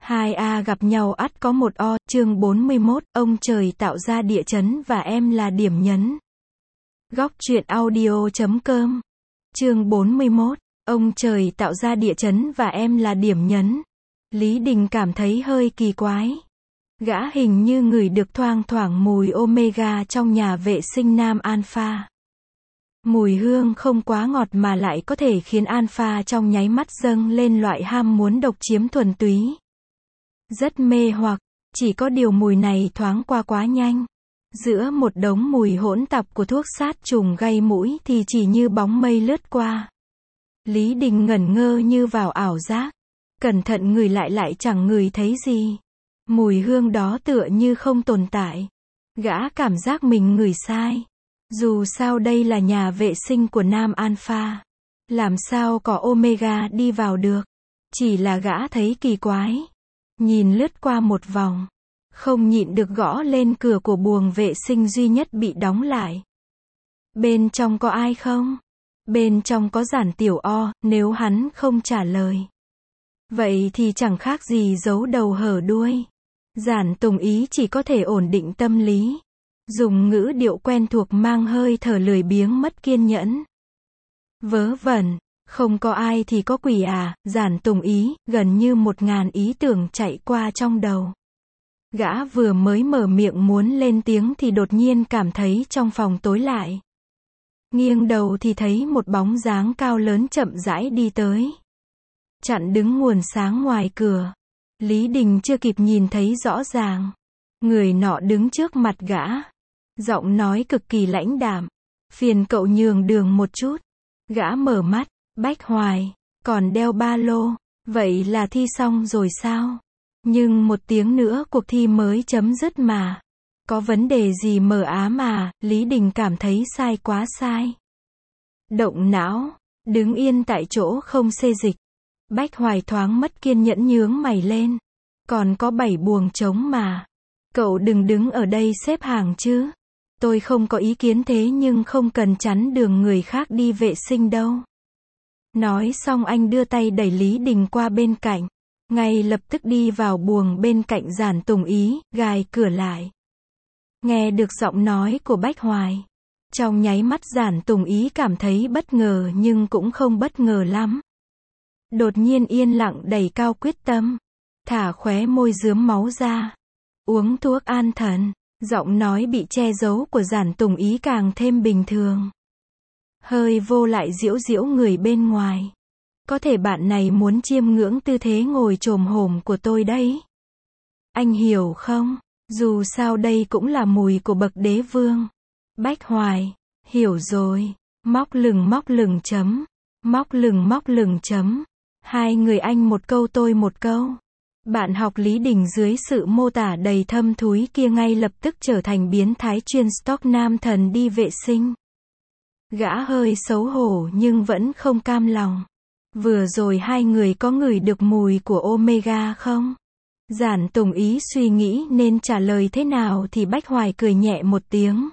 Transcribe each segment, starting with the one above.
Hai A gặp nhau ắt có một O, chương 41, ông trời tạo ra địa chấn và em là điểm nhấn. Góc truyện audio.com. Chương 41, ông trời tạo ra địa chấn và em là điểm nhấn. Lý Đình cảm thấy hơi kỳ quái. Gã hình như ngửi được thoang thoảng mùi omega trong nhà vệ sinh nam alpha. Mùi hương không quá ngọt mà lại có thể khiến alpha trong nháy mắt dâng lên loại ham muốn độc chiếm thuần túy. Rất mê hoặc, chỉ có điều mùi này thoáng qua quá nhanh. Giữa một đống mùi hỗn tạp của thuốc sát trùng gây mũi thì chỉ như bóng mây lướt qua. Lý Đình ngẩn ngơ như vào ảo giác. Cẩn thận ngửi lại chẳng ngửi thấy gì. Mùi hương đó tựa như không tồn tại. Gã cảm giác mình ngửi sai. Dù sao đây là nhà vệ sinh của nam alpha. Làm sao có omega đi vào được. Chỉ là gã thấy kỳ quái. Nhìn lướt qua một vòng. Không nhịn được gõ lên cửa của buồng vệ sinh duy nhất bị đóng lại. Bên trong có ai không? Bên trong có Giản Tiểu O, nếu hắn không trả lời. Vậy thì chẳng khác gì giấu đầu hở đuôi. Giản Tùng Ý chỉ có thể ổn định tâm lý. Dùng ngữ điệu quen thuộc mang hơi thở lười biếng mất kiên nhẫn. Vớ vẩn, không có ai thì có quỷ à, Giản Tùng Ý, gần như 1000 ý tưởng chạy qua trong đầu. Gã vừa mới mở miệng muốn lên tiếng thì đột nhiên cảm thấy trong phòng tối lại. Nghiêng đầu thì thấy một bóng dáng cao lớn chậm rãi đi tới. Chặn đứng nguồn sáng ngoài cửa. Lý Đình chưa kịp nhìn thấy rõ ràng. Người nọ đứng trước mặt gã. Giọng nói cực kỳ lãnh đạm. Phiền cậu nhường đường một chút. Gã mở mắt. Bách Hoài. Còn đeo ba lô. Vậy là thi xong rồi sao? Nhưng 1 tiếng nữa cuộc thi mới chấm dứt mà. Có vấn đề gì mờ ám à? Lý Đình cảm thấy sai quá sai. Động não. Đứng yên tại chỗ không xê dịch. Bách Hoài thoáng mất kiên nhẫn nhướng mày lên. Còn có 7 buồng trống mà. Cậu đừng đứng ở đây xếp hàng chứ. Tôi không có ý kiến thế nhưng không cần chắn đường người khác đi vệ sinh đâu. Nói xong anh đưa tay đẩy Lý Đình qua bên cạnh. Ngay lập tức đi vào buồng bên cạnh Giản Tùng Ý, gài cửa lại. Nghe được giọng nói của Bách Hoài. Trong nháy mắt Giản Tùng Ý cảm thấy bất ngờ nhưng cũng không bất ngờ lắm. Đột nhiên yên lặng đầy cao quyết tâm. Thả khóe môi rướm máu ra. Uống thuốc an thần. Giọng nói bị che giấu của Giản Tùng Ý càng thêm bình thường. Hơi vô lại giễu giễu người bên ngoài. Có thể bạn này muốn chiêm ngưỡng tư thế ngồi chồm hổm của tôi đấy. Anh hiểu không? Dù sao đây cũng là mùi của bậc đế vương. Bách Hoài. Hiểu rồi. Móc lừng chấm. Móc lừng chấm. Hai người anh một câu tôi một câu. Bạn học Lý Đình dưới sự mô tả đầy thâm thúy kia ngay lập tức trở thành biến thái chuyên stalk nam thần đi vệ sinh. Gã hơi xấu hổ nhưng vẫn không cam lòng. Vừa rồi hai người có ngửi được mùi của omega không? Giản Tùng Ý suy nghĩ nên trả lời thế nào thì Bách Hoài cười nhẹ một tiếng.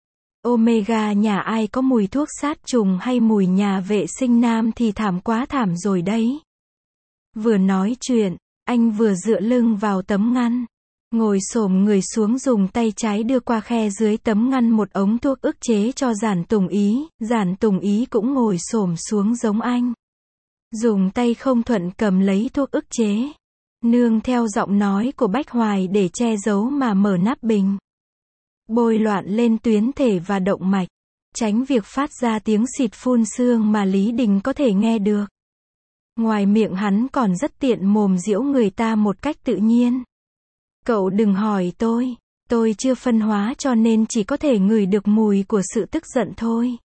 Omega nhà ai có mùi thuốc sát trùng hay mùi nhà vệ sinh nam thì thảm quá thảm rồi đấy. Vừa nói chuyện, anh vừa dựa lưng vào tấm ngăn. Ngồi xổm người xuống dùng tay trái đưa qua khe dưới tấm ngăn một ống thuốc ức chế cho Giản Tùng Ý. Giản Tùng Ý cũng ngồi xổm xuống giống anh. Dùng tay không thuận cầm lấy thuốc ức chế. Nương theo giọng nói của Bách Hoài để che giấu mà mở nắp bình. Bôi loạn lên tuyến thể và động mạch. Tránh việc phát ra tiếng xịt phun sương mà Lý Đình có thể nghe được. Ngoài miệng hắn còn rất tiện mồm giễu người ta một cách tự nhiên. Cậu đừng hỏi tôi chưa phân hóa cho nên chỉ có thể ngửi được mùi của sự tức giận thôi.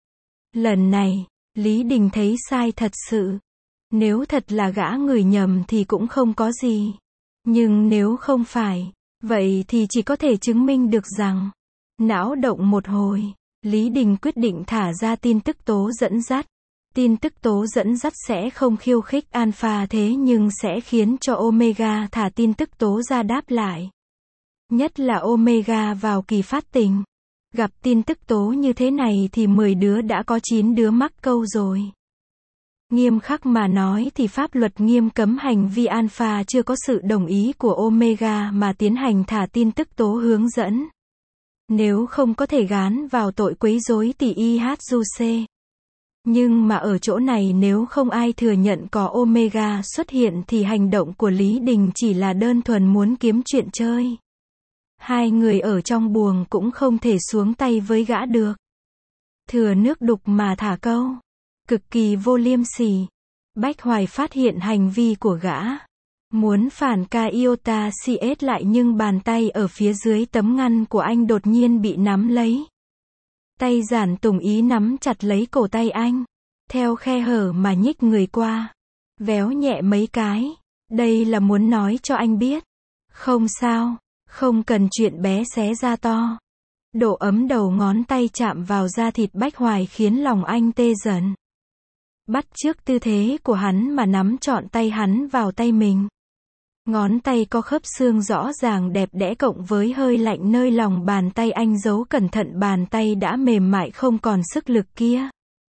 Lần này, Lý Đình thấy sai thật sự. Nếu thật là gã ngửi nhầm thì cũng không có gì. Nhưng nếu không phải, vậy thì chỉ có thể chứng minh được rằng. Não động một hồi, Lý Đình quyết định thả ra tin tức tố dẫn dắt. Tin tức tố dẫn dắt sẽ không khiêu khích alpha thế nhưng sẽ khiến cho omega thả tin tức tố ra đáp lại. Nhất là omega vào kỳ phát tình. Gặp tin tức tố như thế này thì 10 đứa đã có 9 đứa mắc câu rồi. Nghiêm khắc mà nói thì pháp luật nghiêm cấm hành vi alpha chưa có sự đồng ý của omega mà tiến hành thả tin tức tố hướng dẫn. Nếu không có thể gán vào tội quấy rối thì IHJC. Nhưng mà ở chỗ này nếu không ai thừa nhận có omega xuất hiện thì hành động của Lý Đình chỉ là đơn thuần muốn kiếm chuyện chơi. Hai người ở trong buồng cũng không thể xuống tay với gã được. Thừa nước đục mà thả câu. Cực kỳ vô liêm sỉ. Bách Hoài phát hiện hành vi của gã. Muốn phản ca iota CS lại nhưng bàn tay ở phía dưới tấm ngăn của anh đột nhiên bị nắm lấy. Tay Giản Tùng Ý nắm chặt lấy cổ tay anh. Theo khe hở mà nhích người qua. Véo nhẹ mấy cái. Đây là muốn nói cho anh biết. Không sao. Không cần chuyện bé xé ra to. Độ ấm đầu ngón tay chạm vào da thịt Bách Hoài khiến lòng anh tê dần. Bắt chước tư thế của hắn mà nắm trọn tay hắn vào tay mình. Ngón tay có khớp xương rõ ràng đẹp đẽ cộng với hơi lạnh nơi lòng bàn tay anh giấu cẩn thận bàn tay đã mềm mại không còn sức lực kia.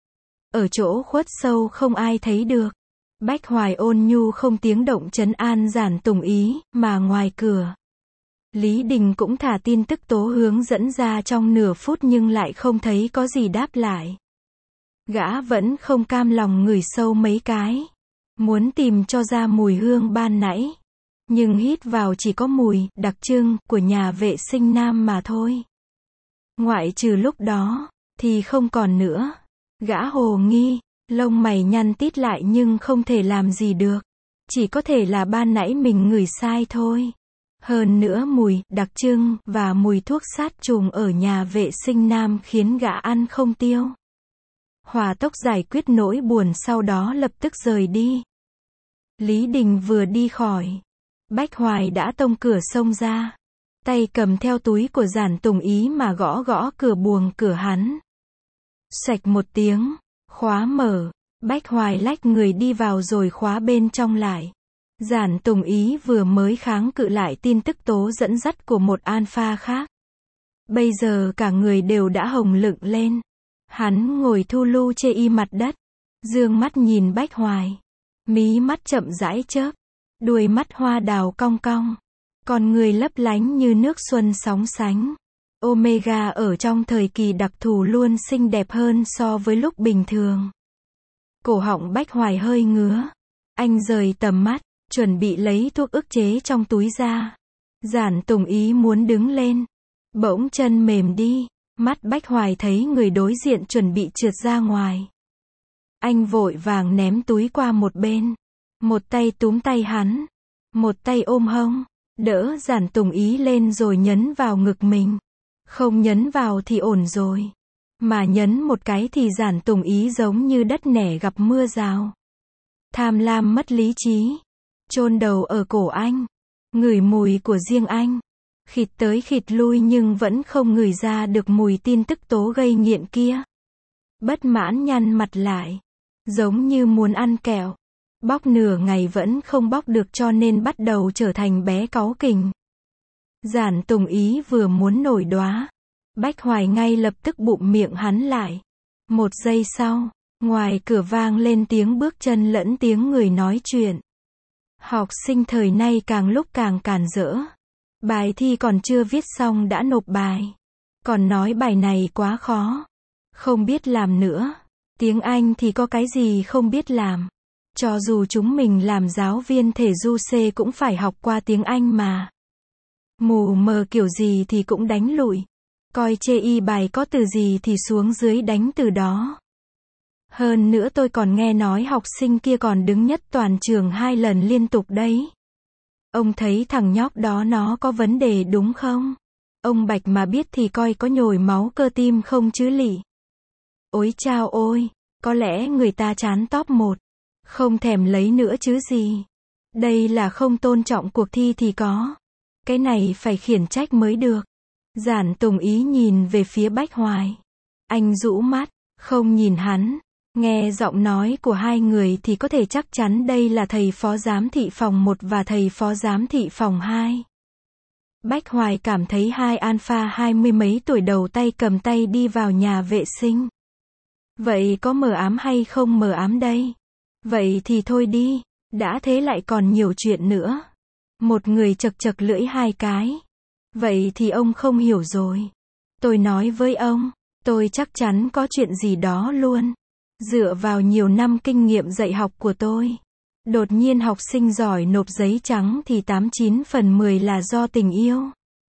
Ở chỗ khuất sâu không ai thấy được. Bách Hoài ôn nhu không tiếng động trấn an Giản Tùng Ý, mà ngoài cửa. Lý Đình cũng thả tin tức tố hướng dẫn ra trong nửa phút nhưng lại không thấy có gì đáp lại. Gã vẫn không cam lòng ngửi sâu mấy cái. Muốn tìm cho ra mùi hương ban nãy. Nhưng hít vào chỉ có mùi đặc trưng của nhà vệ sinh nam mà thôi. Ngoại trừ lúc đó, thì không còn nữa. Gã hồ nghi, lông mày nhăn tít lại nhưng không thể làm gì được. Chỉ có thể là ban nãy mình ngửi sai thôi. Hơn nữa mùi đặc trưng và mùi thuốc sát trùng ở nhà vệ sinh nam khiến gã ăn không tiêu. Hỏa tốc giải quyết nỗi buồn sau đó lập tức rời đi. Lý Đình vừa đi khỏi. Bách Hoài đã tông cửa xông ra. Tay cầm theo túi của Giản Tùng Ý mà gõ gõ cửa buồng cửa hắn. Xoạch một tiếng, khóa mở. Bách Hoài lách người đi vào rồi khóa bên trong lại. Giản Tùng Ý vừa mới kháng cự lại tin tức tố dẫn dắt của một alpha khác. Bây giờ cả người đều đã hồng lựng lên. Hắn ngồi thu lu chê y mặt đất. Dương mắt nhìn Bách Hoài. Mí mắt chậm rãi chớp. Đuôi mắt hoa đào cong cong. Con người lấp lánh như nước xuân sóng sánh. Omega ở trong thời kỳ đặc thù luôn xinh đẹp hơn so với lúc bình thường. Cổ họng Bách Hoài hơi ngứa. Anh rời tầm mắt, chuẩn bị lấy thuốc ức chế trong túi ra. Giản Tùng Ý muốn đứng lên. Bỗng chân mềm đi. Mắt Bách Hoài thấy người đối diện chuẩn bị trượt ra ngoài. Anh vội vàng ném túi qua một bên. Một tay túm tay hắn. Một tay ôm hông. Đỡ Giản Tùng Ý lên rồi nhấn vào ngực mình. Không nhấn vào thì ổn rồi. Mà nhấn một cái thì Giản Tùng Ý giống như đất nẻ gặp mưa rào. Tham lam mất lý trí. Chôn đầu ở cổ anh. Ngửi mùi của riêng anh. Khịt tới khịt lui nhưng vẫn không ngửi ra được mùi tin tức tố gây nghiện kia. Bất mãn nhăn mặt lại. Giống như muốn ăn kẹo. Bóc nửa ngày vẫn không bóc được cho nên bắt đầu trở thành bé cáu kỉnh. Giản Tùng Ý vừa muốn nổi đoá. Bách Hoài ngay lập tức bụm miệng hắn lại. Một giây sau, ngoài cửa vang lên tiếng bước chân lẫn tiếng người nói chuyện. Học sinh thời nay càng lúc càng càn rỡ. Bài thi còn chưa viết xong đã nộp bài. Còn nói bài này quá khó. Không biết làm nữa. Tiếng Anh thì có cái gì không biết làm. Cho dù chúng mình làm giáo viên thể du C cũng phải học qua tiếng Anh mà. Mù mờ kiểu gì thì cũng đánh lụi. Coi chê y bài có từ gì thì xuống dưới đánh từ đó. Hơn nữa tôi còn nghe nói học sinh kia còn đứng nhất toàn trường 2 lần liên tục đấy. Ông thấy thằng nhóc đó nó có vấn đề đúng không? Ông Bạch mà biết thì coi có nhồi máu cơ tim không chứ lị. Ôi chao ôi, có lẽ người ta chán top 1. Không thèm lấy nữa chứ gì. Đây là không tôn trọng cuộc thi thì có. Cái này phải khiển trách mới được. Giản Tùng Ý nhìn về phía Bách Hoài. Anh rũ mắt, không nhìn hắn. Nghe giọng nói của hai người thì có thể chắc chắn đây là thầy phó giám thị phòng 1 và thầy phó giám thị phòng 2. Bách Hoài cảm thấy hai alpha 20 mấy tuổi đầu tay cầm tay đi vào nhà vệ sinh. Vậy có mờ ám hay không mờ ám đây? Vậy thì thôi đi, đã thế lại còn nhiều chuyện nữa. Một người chật chật lưỡi hai cái. Vậy thì ông không hiểu rồi. Tôi nói với ông, tôi chắc chắn có chuyện gì đó luôn. Dựa vào nhiều năm kinh nghiệm dạy học của tôi. Đột nhiên học sinh giỏi nộp giấy trắng thì 89/10 là do tình yêu.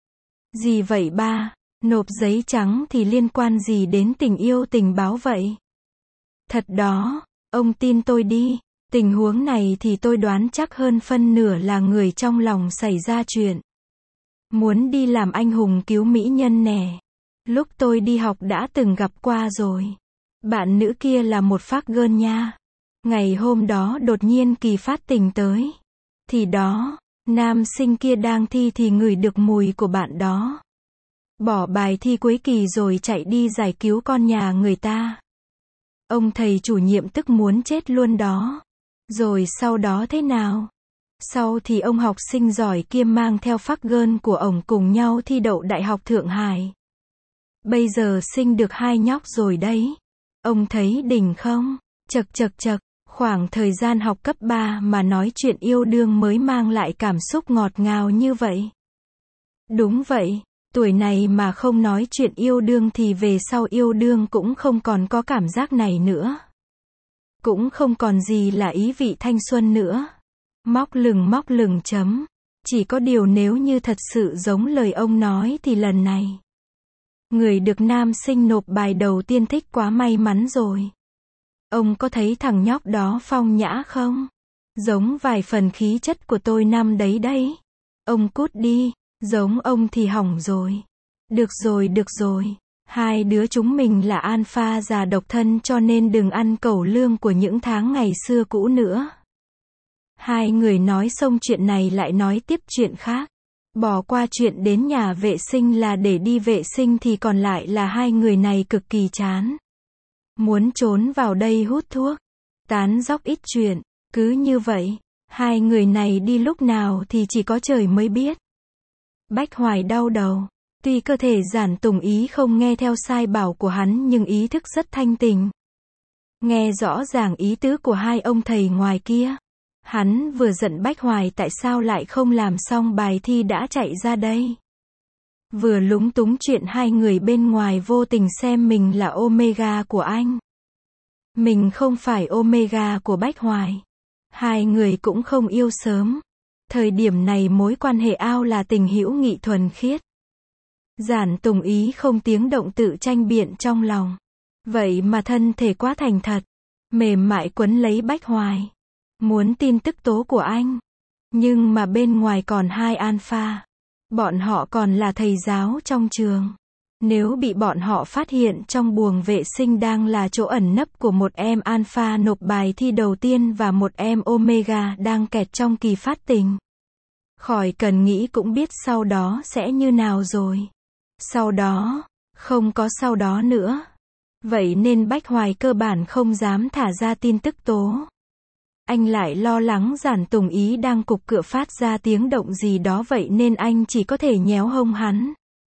Gì vậy ba? Nộp giấy trắng thì liên quan gì đến tình yêu tình báo vậy? Thật đó, ông tin tôi đi. Tình huống này thì tôi đoán chắc hơn phân nửa là người trong lòng xảy ra chuyện. Muốn đi làm anh hùng cứu mỹ nhân nè. Lúc tôi đi học đã từng gặp qua rồi. Bạn nữ kia là một phác gơn nha. Ngày hôm đó đột nhiên kỳ phát tình tới. Thì đó, nam sinh kia đang thi thì ngửi được mùi của bạn đó. Bỏ bài thi cuối kỳ rồi chạy đi giải cứu con nhà người ta. Ông thầy chủ nhiệm tức muốn chết luôn đó. Rồi sau đó thế nào? Sau thì ông học sinh giỏi kia mang theo phác gơn của ổng cùng nhau thi đậu Đại học Thượng Hải. Bây giờ sinh được 2 nhóc rồi đấy. Ông thấy đỉnh không? Chật chật chật, khoảng thời gian học cấp 3 mà nói chuyện yêu đương mới mang lại cảm xúc ngọt ngào như vậy. Đúng vậy, tuổi này mà không nói chuyện yêu đương thì về sau yêu đương cũng không còn có cảm giác này nữa. Cũng không còn gì là ý vị thanh xuân nữa. Móc lừng chấm. Chỉ có điều nếu như thật sự giống lời ông nói thì lần này. Người được nam sinh nộp bài đầu tiên thích quá may mắn rồi. Ông có thấy thằng nhóc đó phong nhã không? Giống vài phần khí chất của tôi năm đấy đấy. Ông cút đi, giống ông thì hỏng rồi. Được rồi. Hai đứa chúng mình là alpha già độc thân cho nên đừng ăn cẩu lương của những tháng ngày xưa cũ nữa. Hai người nói xong chuyện này lại nói tiếp chuyện khác. Bỏ qua chuyện đến nhà vệ sinh là để đi vệ sinh thì còn lại là hai người này cực kỳ chán. Muốn trốn vào đây hút thuốc. Tán dóc ít chuyện. Cứ như vậy, hai người này đi lúc nào thì chỉ có trời mới biết. Bách Hoài đau đầu. Tuy cơ thể Giản Tùng Ý không nghe theo sai bảo của hắn nhưng ý thức rất thanh tình. Nghe rõ ràng ý tứ của hai ông thầy ngoài kia. Hắn vừa giận Bách Hoài tại sao lại không làm xong bài thi đã chạy ra đây. Vừa lúng túng chuyện hai người bên ngoài vô tình xem mình là Omega của anh. Mình không phải Omega của Bách Hoài. Hai người cũng không yêu sớm. Thời điểm này mối quan hệ ao là tình hữu nghị thuần khiết. Giản Tùng Ý không tiếng động tự tranh biện trong lòng. Vậy mà thân thể quá thành thật. Mềm mại quấn lấy Bách Hoài. Muốn tin tức tố của anh. Nhưng mà bên ngoài còn hai alpha. Bọn họ còn là thầy giáo trong trường. Nếu bị bọn họ phát hiện trong buồng vệ sinh đang là chỗ ẩn nấp của một em alpha nộp bài thi đầu tiên và một em omega đang kẹt trong kỳ phát tình. Khỏi cần nghĩ cũng biết sau đó sẽ như nào rồi. Sau đó, không có sau đó nữa. Vậy nên Bách Hoài cơ bản không dám thả ra tin tức tố. Anh lại lo lắng Giản Tùng Ý đang cục cựa phát ra tiếng động gì đó vậy nên anh chỉ có thể nhéo hông hắn.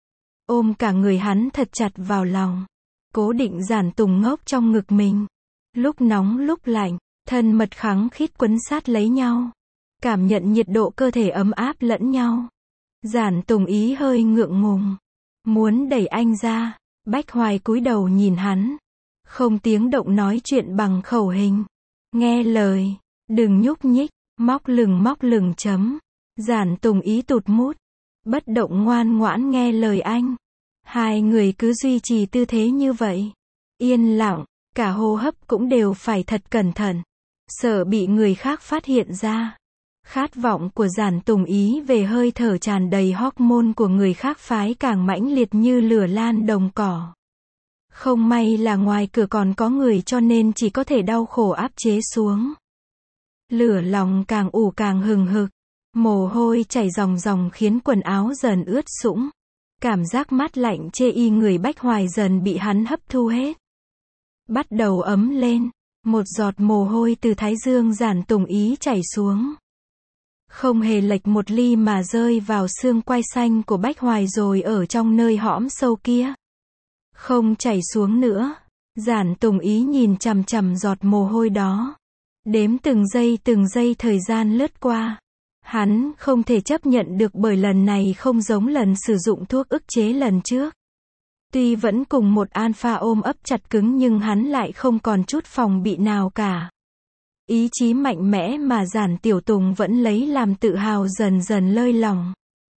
Ôm cả người hắn thật chặt vào lòng. Cố định Giản Tùng ngốc trong ngực mình. Lúc nóng lúc lạnh, thân mật khăng khít quấn sát lấy nhau. Cảm nhận nhiệt độ cơ thể ấm áp lẫn nhau. Giản Tùng Ý hơi ngượng ngùng. Muốn đẩy anh ra. Bách Hoài cúi đầu nhìn hắn. Không tiếng động nói chuyện bằng khẩu hình. Nghe lời. Đừng nhúc nhích. Móc lừng chấm. Giản Tùng Ý tụt mút. Bất động ngoan ngoãn nghe lời anh. Hai người cứ duy trì tư thế như vậy. Yên lặng. Cả hô hấp cũng đều phải thật cẩn thận. Sợ bị người khác phát hiện ra. Khát vọng của Giản Tùng Ý về hơi thở tràn đầy hormone của người khác phái càng mãnh liệt như lửa lan đồng cỏ. Không may là ngoài cửa còn có người cho nên chỉ có thể đau khổ áp chế xuống. Lửa lòng càng ủ càng hừng hực. Mồ hôi chảy ròng ròng khiến quần áo dần ướt sũng. Cảm giác mát lạnh chê y người Bách Hoài dần bị hắn hấp thu hết. Bắt đầu ấm lên. Một giọt mồ hôi từ thái dương Giản Tùng Ý chảy xuống. Không hề lệch một ly mà rơi vào xương quai xanh của Bách Hoài rồi ở trong nơi hõm sâu kia. Không chảy xuống nữa. Giản Tùng Ý nhìn chằm chằm giọt mồ hôi đó. Đếm từng giây thời gian lướt qua. Hắn không thể chấp nhận được bởi lần này không giống lần sử dụng thuốc ức chế lần trước. Tuy vẫn cùng một alpha ôm ấp chặt cứng nhưng hắn lại không còn chút phòng bị nào cả. Ý chí mạnh mẽ mà Giản Tiểu Tùng vẫn lấy làm tự hào dần dần lơi lỏng.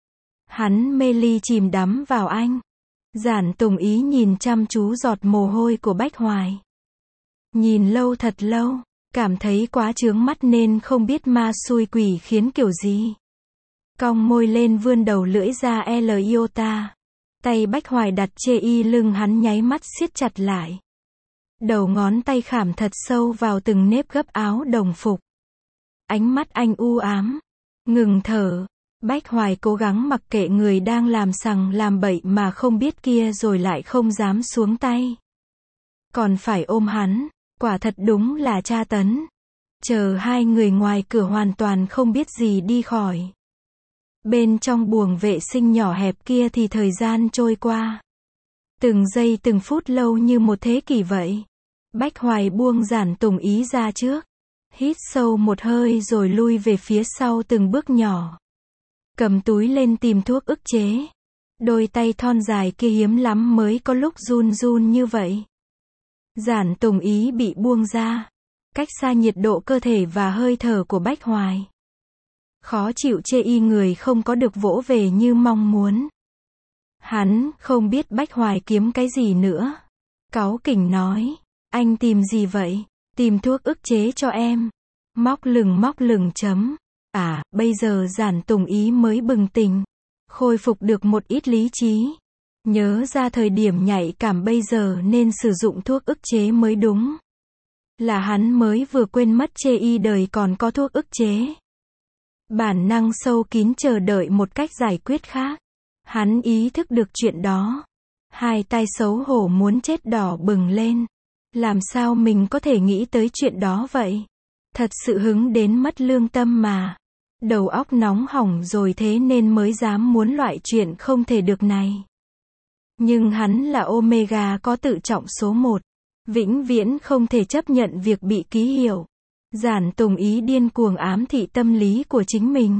Hắn mê ly chìm đắm vào anh. Giản Tùng Ý nhìn chăm chú giọt mồ hôi của Bách Hoài. Nhìn lâu thật lâu, cảm thấy quá chướng mắt nên không biết ma xui quỷ khiến kiểu gì. Cong môi lên vươn đầu lưỡi ra L iota. Tay Bách Hoài đặt chê y lưng hắn nháy mắt siết chặt lại. Đầu ngón tay khảm thật sâu vào từng nếp gấp áo đồng phục. Ánh mắt anh u ám. Ngừng thở. Bách Hoài cố gắng mặc kệ người đang làm sằng làm bậy mà không biết kia rồi lại không dám xuống tay. Còn phải ôm hắn. Quả thật đúng là tra tấn. Chờ hai người ngoài cửa hoàn toàn không biết gì đi khỏi. Bên trong buồng vệ sinh nhỏ hẹp kia thì thời gian trôi qua. Từng giây từng phút lâu như một thế kỷ vậy. Bách Hoài buông Giản Tùng Ý ra trước. Hít sâu một hơi rồi lui về phía sau từng bước nhỏ. Cầm túi lên tìm thuốc ức chế. Đôi tay thon dài kia hiếm lắm mới có lúc run run như vậy. Giản Tùng Ý bị buông ra. Cách xa nhiệt độ cơ thể và hơi thở của Bách Hoài. Khó chịu chê y người không có được vỗ về như mong muốn. Hắn không biết Bách Hoài kiếm cái gì nữa. Cáu kỉnh nói. Anh tìm gì vậy? Tìm thuốc ức chế cho em. Móc lửng chấm. À, bây giờ Giản Tùng Ý mới bừng tỉnh. Khôi phục được một ít lý trí. Nhớ ra thời điểm nhạy cảm bây giờ nên sử dụng thuốc ức chế mới đúng. Là hắn mới vừa quên mất chê y đời còn có thuốc ức chế. Bản năng sâu kín chờ đợi một cách giải quyết khác. Hắn ý thức được chuyện đó. Hai tay xấu hổ muốn chết đỏ bừng lên. Làm sao mình có thể nghĩ tới chuyện đó vậy? Thật sự hứng đến mất lương tâm mà. Đầu óc nóng hỏng rồi thế nên mới dám muốn loại chuyện không thể được này. Nhưng hắn là Omega có tự trọng số 1. Vĩnh viễn không thể chấp nhận việc bị ký hiệu. Giản Tùng Ý điên cuồng ám thị tâm lý của chính mình.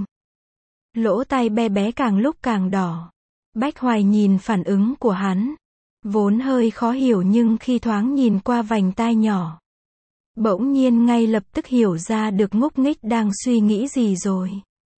Lỗ tai bé bé càng lúc càng đỏ. Bách Hoài nhìn phản ứng của hắn. Vốn hơi khó hiểu nhưng khi thoáng nhìn qua vành tai nhỏ. Bỗng nhiên ngay lập tức hiểu ra được ngúc nghích đang suy nghĩ gì rồi.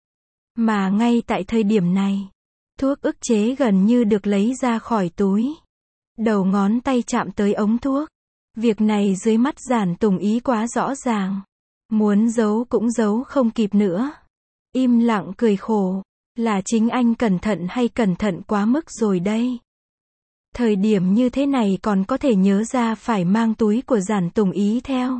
Mà ngay tại thời điểm này, thuốc ức chế gần như được lấy ra khỏi túi. Đầu ngón tay chạm tới ống thuốc. Việc này dưới mắt Giản Tùng Ý quá rõ ràng. Muốn giấu cũng giấu không kịp nữa. Im lặng cười khổ. Là chính anh cẩn thận hay cẩn thận quá mức rồi đây. Thời điểm như thế này còn có thể nhớ ra phải mang túi của Giản Tùng Ý theo.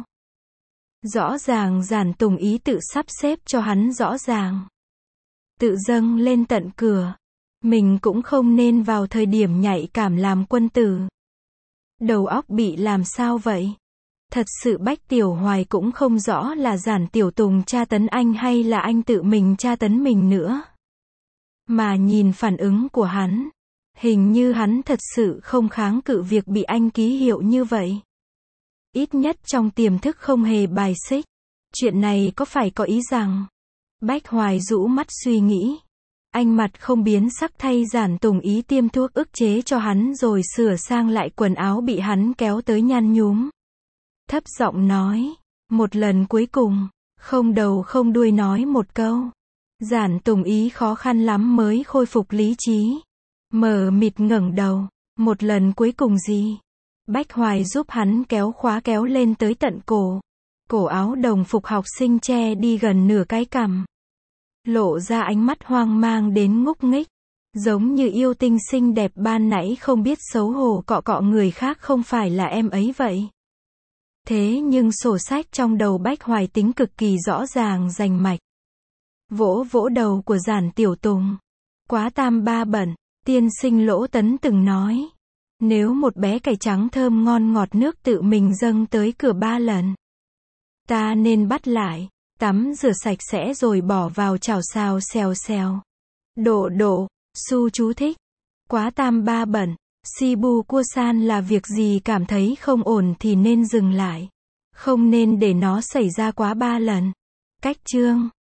Rõ ràng Giản Tùng Ý tự sắp xếp cho hắn rõ ràng. Tự dâng lên tận cửa. Mình cũng không nên vào thời điểm nhạy cảm làm quân tử. Đầu óc bị làm sao vậy? Thật sự Bách Tiểu Hoài cũng không rõ là Giản Tiểu Tùng tra tấn anh hay là anh tự mình tra tấn mình nữa. Mà nhìn phản ứng của hắn, hình như hắn thật sự không kháng cự việc bị anh ký hiệu như vậy. Ít nhất trong tiềm thức không hề bài xích. Chuyện này có phải có ý rằng... Bách Hoài rũ mắt suy nghĩ. Anh mặt không biến sắc thay Giản Tùng Ý tiêm thuốc ức chế cho hắn rồi sửa sang lại quần áo bị hắn kéo tới nhăn nhúm. Thấp giọng nói. Một lần cuối cùng. Không đầu không đuôi nói một câu. Giản Tùng Ý khó khăn lắm mới khôi phục lý trí. Mờ mịt ngẩng đầu. Một lần cuối cùng gì? Bách Hoài giúp hắn kéo khóa kéo lên tới tận cổ. Cổ áo đồng phục học sinh che đi gần nửa cái cằm. Lộ ra ánh mắt hoang mang đến ngúc nghích. Giống như yêu tinh xinh đẹp ban nãy không biết xấu hổ cọ cọ người khác không phải là em ấy vậy. Thế nhưng sổ sách trong đầu Bách Hoài tính cực kỳ rõ ràng rành mạch. Vỗ vỗ đầu của Giản Tiểu Tùng. Quá tam ba bẩn, tiên sinh Lỗ Tấn từng nói. Nếu một bé cải trắng thơm ngon ngọt nước tự mình dâng tới cửa 3 lần. Ta nên bắt lại, tắm rửa sạch sẽ rồi bỏ vào chảo xào xèo xèo. Độ, su chú thích. Quá tam ba bẩn, Shibu Kusan là việc gì cảm thấy không ổn thì nên dừng lại. Không nên để nó xảy ra quá 3 lần. Cách chương